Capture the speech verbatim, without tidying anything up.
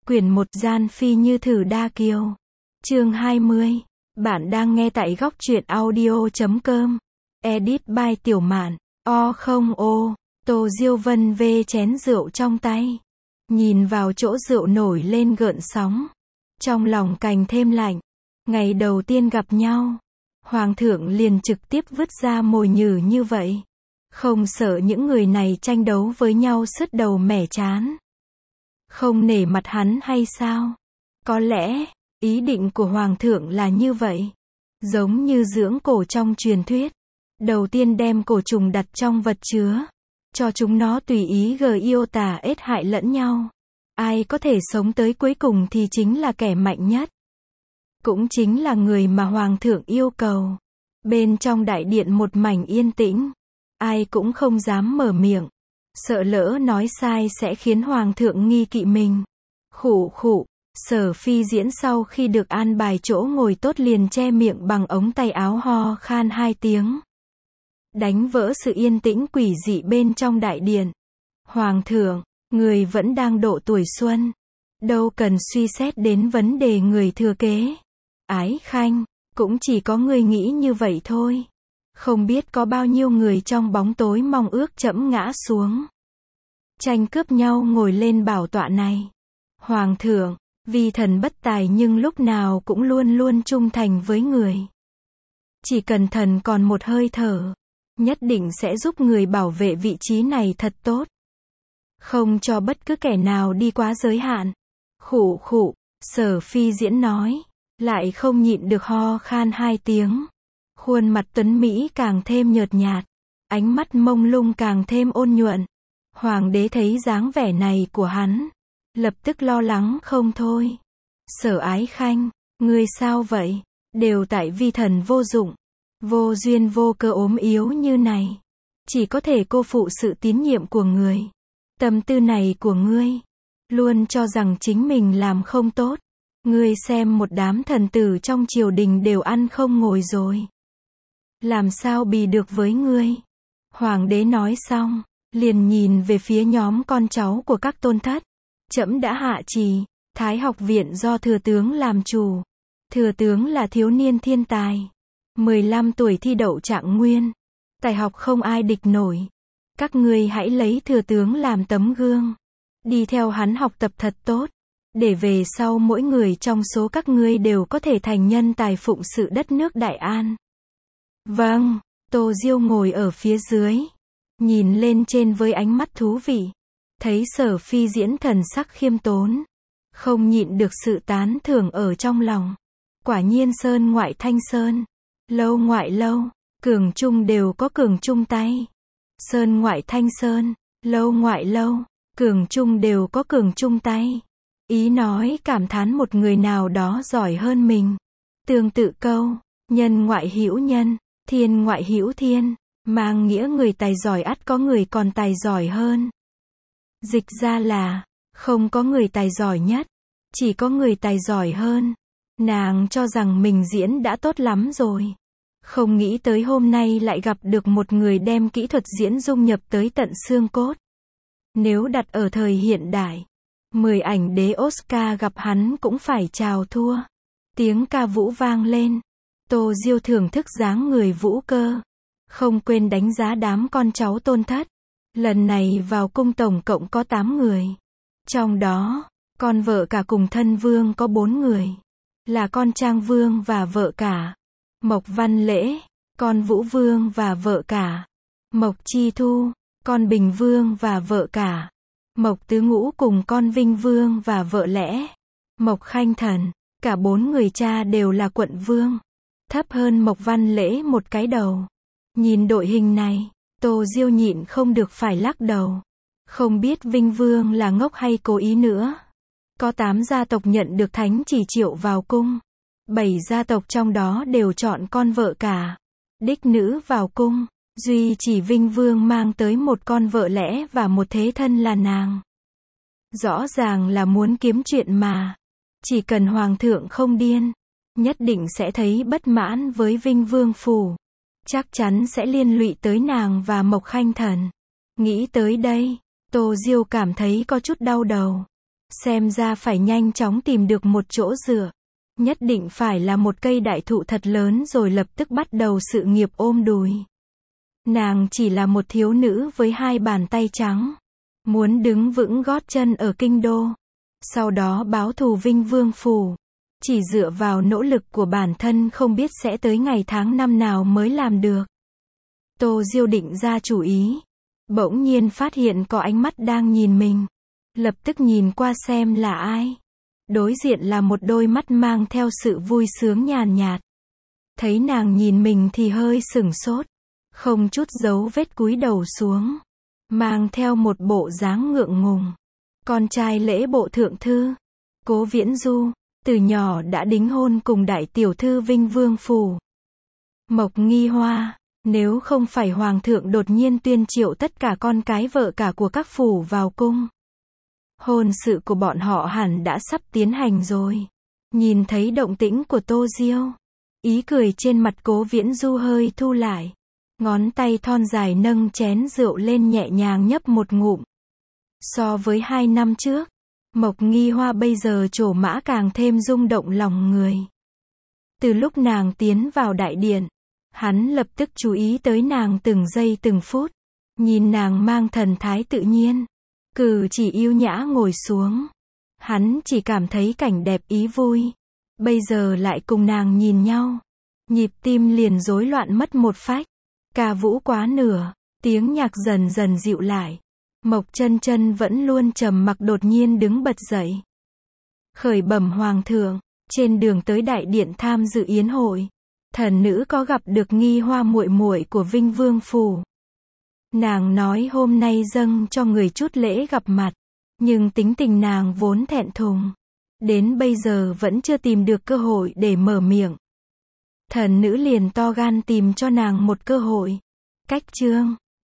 Quyển một Gian Phi Như Thử Đa Kiều. Chương hai mươi. Bạn đang nghe tại góc truyện audio chấm com. Edit by Tiểu Mạn. O không ô. Tô Diêu Vân vê chén rượu trong tay. Nhìn vào chỗ rượu nổi lên gợn sóng. Trong lòng càng thêm lạnh. Ngày đầu tiên gặp nhau, Hoàng thượng liền trực tiếp vứt ra mồi nhử như vậy. Không sợ những người này tranh đấu với nhau sứt đầu mẻ trán. Không nể mặt hắn hay sao? Có lẽ, ý định của Hoàng thượng là như vậy. Giống như dưỡng cổ trong truyền thuyết. Đầu tiên đem cổ trùng đặt trong vật chứa. Cho chúng nó tùy ý gờ yêu tà ết hại lẫn nhau. Ai có thể sống tới cuối cùng thì chính là kẻ mạnh nhất. Cũng chính là người mà Hoàng thượng yêu cầu. Bên trong đại điện một mảnh yên tĩnh. Ai cũng không dám mở miệng. Sợ lỡ nói sai sẽ khiến Hoàng thượng nghi kỵ mình. Khụ khụ, Sở Phi Diễn sau khi được an bài chỗ ngồi tốt liền che miệng bằng ống tay áo ho khan hai tiếng. Đánh vỡ sự yên tĩnh quỷ dị bên trong đại điện. Hoàng thượng, người vẫn đang độ tuổi xuân. Đâu cần suy xét đến vấn đề người thừa kế. Ái Khanh, cũng chỉ có người nghĩ như vậy thôi. Không biết có bao nhiêu người trong bóng tối mong ước trẫm ngã xuống. Tranh cướp nhau ngồi lên bảo tọa này. Hoàng thượng, vì thần bất tài nhưng lúc nào cũng luôn luôn trung thành với người. Chỉ cần thần còn một hơi thở, nhất định sẽ giúp người bảo vệ vị trí này thật tốt. Không cho bất cứ kẻ nào đi quá giới hạn. Khụ khụ, Sở Phi Diễn nói, lại không nhịn được ho khan hai tiếng. Khuôn mặt tuấn Mỹ càng thêm nhợt nhạt, ánh mắt mông lung càng thêm ôn nhuận. Hoàng đế thấy dáng vẻ này của hắn, lập tức lo lắng không thôi. Sở Ái Khanh, ngươi sao vậy? Đều tại vi thần vô dụng, vô duyên vô cớ ốm yếu như này. Chỉ có thể cô phụ sự tín nhiệm của người. Tâm tư này của ngươi, luôn cho rằng chính mình làm không tốt. Ngươi xem một đám thần tử trong triều đình đều ăn không ngồi rồi. Làm sao bì được với ngươi? Hoàng đế nói xong, liền nhìn về phía nhóm con cháu của các tôn thất. Trẫm đã hạ trì, Thái học viện do thừa tướng làm chủ. Thừa tướng là thiếu niên thiên tài. mười lăm tuổi thi đậu trạng nguyên. Tài học không ai địch nổi. Các ngươi hãy lấy thừa tướng làm tấm gương. Đi theo hắn học tập thật tốt. Để về sau mỗi người trong số các ngươi đều có thể thành nhân tài phụng sự đất nước Đại An. Vâng, Tô Diêu ngồi ở phía dưới. Nhìn lên trên với ánh mắt thú vị. Thấy Sở Phi Diễn thần sắc khiêm tốn. Không nhịn được sự tán thưởng ở trong lòng. Quả nhiên sơn ngoại thanh sơn. Lâu ngoại lâu. Cường trung đều có cường trung tay. Sơn ngoại thanh sơn. Lâu ngoại lâu. Cường trung đều có cường trung tay. Ý nói cảm thán một người nào đó giỏi hơn mình. Tương tự câu, nhân ngoại hữu nhân, thiên ngoại hữu thiên, mang nghĩa người tài giỏi ắt có người còn tài giỏi hơn. Dịch ra là, không có người tài giỏi nhất, chỉ có người tài giỏi hơn. Nàng cho rằng mình diễn đã tốt lắm rồi. Không nghĩ tới hôm nay lại gặp được một người đem kỹ thuật diễn dung nhập tới tận xương cốt. Nếu đặt ở thời hiện đại, mười ảnh đế Oscar gặp hắn cũng phải chào thua. Tiếng ca vũ vang lên. Tô Diêu thưởng thức dáng người vũ cơ. Không quên đánh giá đám con cháu tôn thất. Lần này vào cung tổng cộng có tám người. Trong đó, con vợ cả cùng thân vương có bốn người. Là con Trang Vương và vợ cả. Mộc Văn Lễ, con Vũ Vương và vợ cả. Mộc Chi Thu, con Bình Vương và vợ cả. Mộc Tứ Ngũ cùng con Vinh Vương và vợ lẽ. Mộc Khanh Thần, cả bốn người cha đều là quận vương. Thấp hơn Mộc Văn Lễ một cái đầu. Nhìn đội hình này, Tô Diêu nhịn không được phải lắc đầu. Không biết Vinh Vương là ngốc hay cố ý nữa. Có tám gia tộc nhận được thánh chỉ triệu vào cung. Bảy gia tộc trong đó đều chọn con vợ cả. Đích nữ vào cung. Duy chỉ Vinh Vương mang tới một con vợ lẽ và một thế thân là nàng. Rõ ràng là muốn kiếm chuyện mà. Chỉ cần Hoàng thượng không điên, nhất định sẽ thấy bất mãn với Vinh Vương phủ. Chắc chắn sẽ liên lụy tới nàng và Mộc Khanh Thần. Nghĩ tới đây, Tô Diêu cảm thấy có chút đau đầu. Xem ra phải nhanh chóng tìm được một chỗ dựa. Nhất định phải là một cây đại thụ thật lớn rồi lập tức bắt đầu sự nghiệp ôm đùi. Nàng chỉ là một thiếu nữ với hai bàn tay trắng. Muốn đứng vững gót chân ở kinh đô. Sau đó báo thù Vinh Vương Phủ. Chỉ dựa vào nỗ lực của bản thân không biết sẽ tới ngày tháng năm nào mới làm được. Tô Diêu định ra chủ ý. Bỗng nhiên phát hiện có ánh mắt đang nhìn mình. Lập tức nhìn qua xem là ai. Đối diện là một đôi mắt mang theo sự vui sướng nhàn nhạt. Thấy nàng nhìn mình thì hơi sửng sốt. Không chút dấu vết cúi đầu xuống. Mang theo một bộ dáng ngượng ngùng. Con trai lễ bộ thượng thư. Cố Viễn Du. Từ nhỏ đã đính hôn cùng đại tiểu thư Vinh Vương Phủ. Mộc Nghi Hoa. Nếu không phải hoàng thượng đột nhiên tuyên triệu tất cả con cái vợ cả của các phủ vào cung. Hôn sự của bọn họ hẳn đã sắp tiến hành rồi. Nhìn thấy động tĩnh của Tô Diêu. Ý cười trên mặt Cố Viễn Du hơi thu lại. Ngón tay thon dài nâng chén rượu lên nhẹ nhàng nhấp một ngụm. So với hai năm trước, Mộc Nghi Hoa bây giờ trổ mã càng thêm rung động lòng người. Từ lúc nàng tiến vào đại điện, hắn lập tức chú ý tới nàng từng giây từng phút. Nhìn nàng mang thần thái tự nhiên. Cử chỉ yêu nhã ngồi xuống. Hắn chỉ cảm thấy cảnh đẹp ý vui. Bây giờ lại cùng nàng nhìn nhau. Nhịp tim liền rối loạn mất một phách. Ca vũ quá nửa. Tiếng nhạc dần dần dịu lại. Mộc Chân Chân vẫn luôn trầm mặc đột nhiên đứng bật dậy. Khởi bẩm hoàng thượng. Trên đường tới đại điện tham dự yến hội. Thần nữ có gặp được Nghi Hoa muội muội của Vinh Vương Phủ. Nàng nói hôm nay dâng cho người chút lễ gặp mặt. Nhưng tính tình nàng vốn thẹn thùng. Đến bây giờ vẫn chưa tìm được cơ hội để mở miệng. Thần nữ liền to gan tìm cho nàng một cơ hội. Cách chương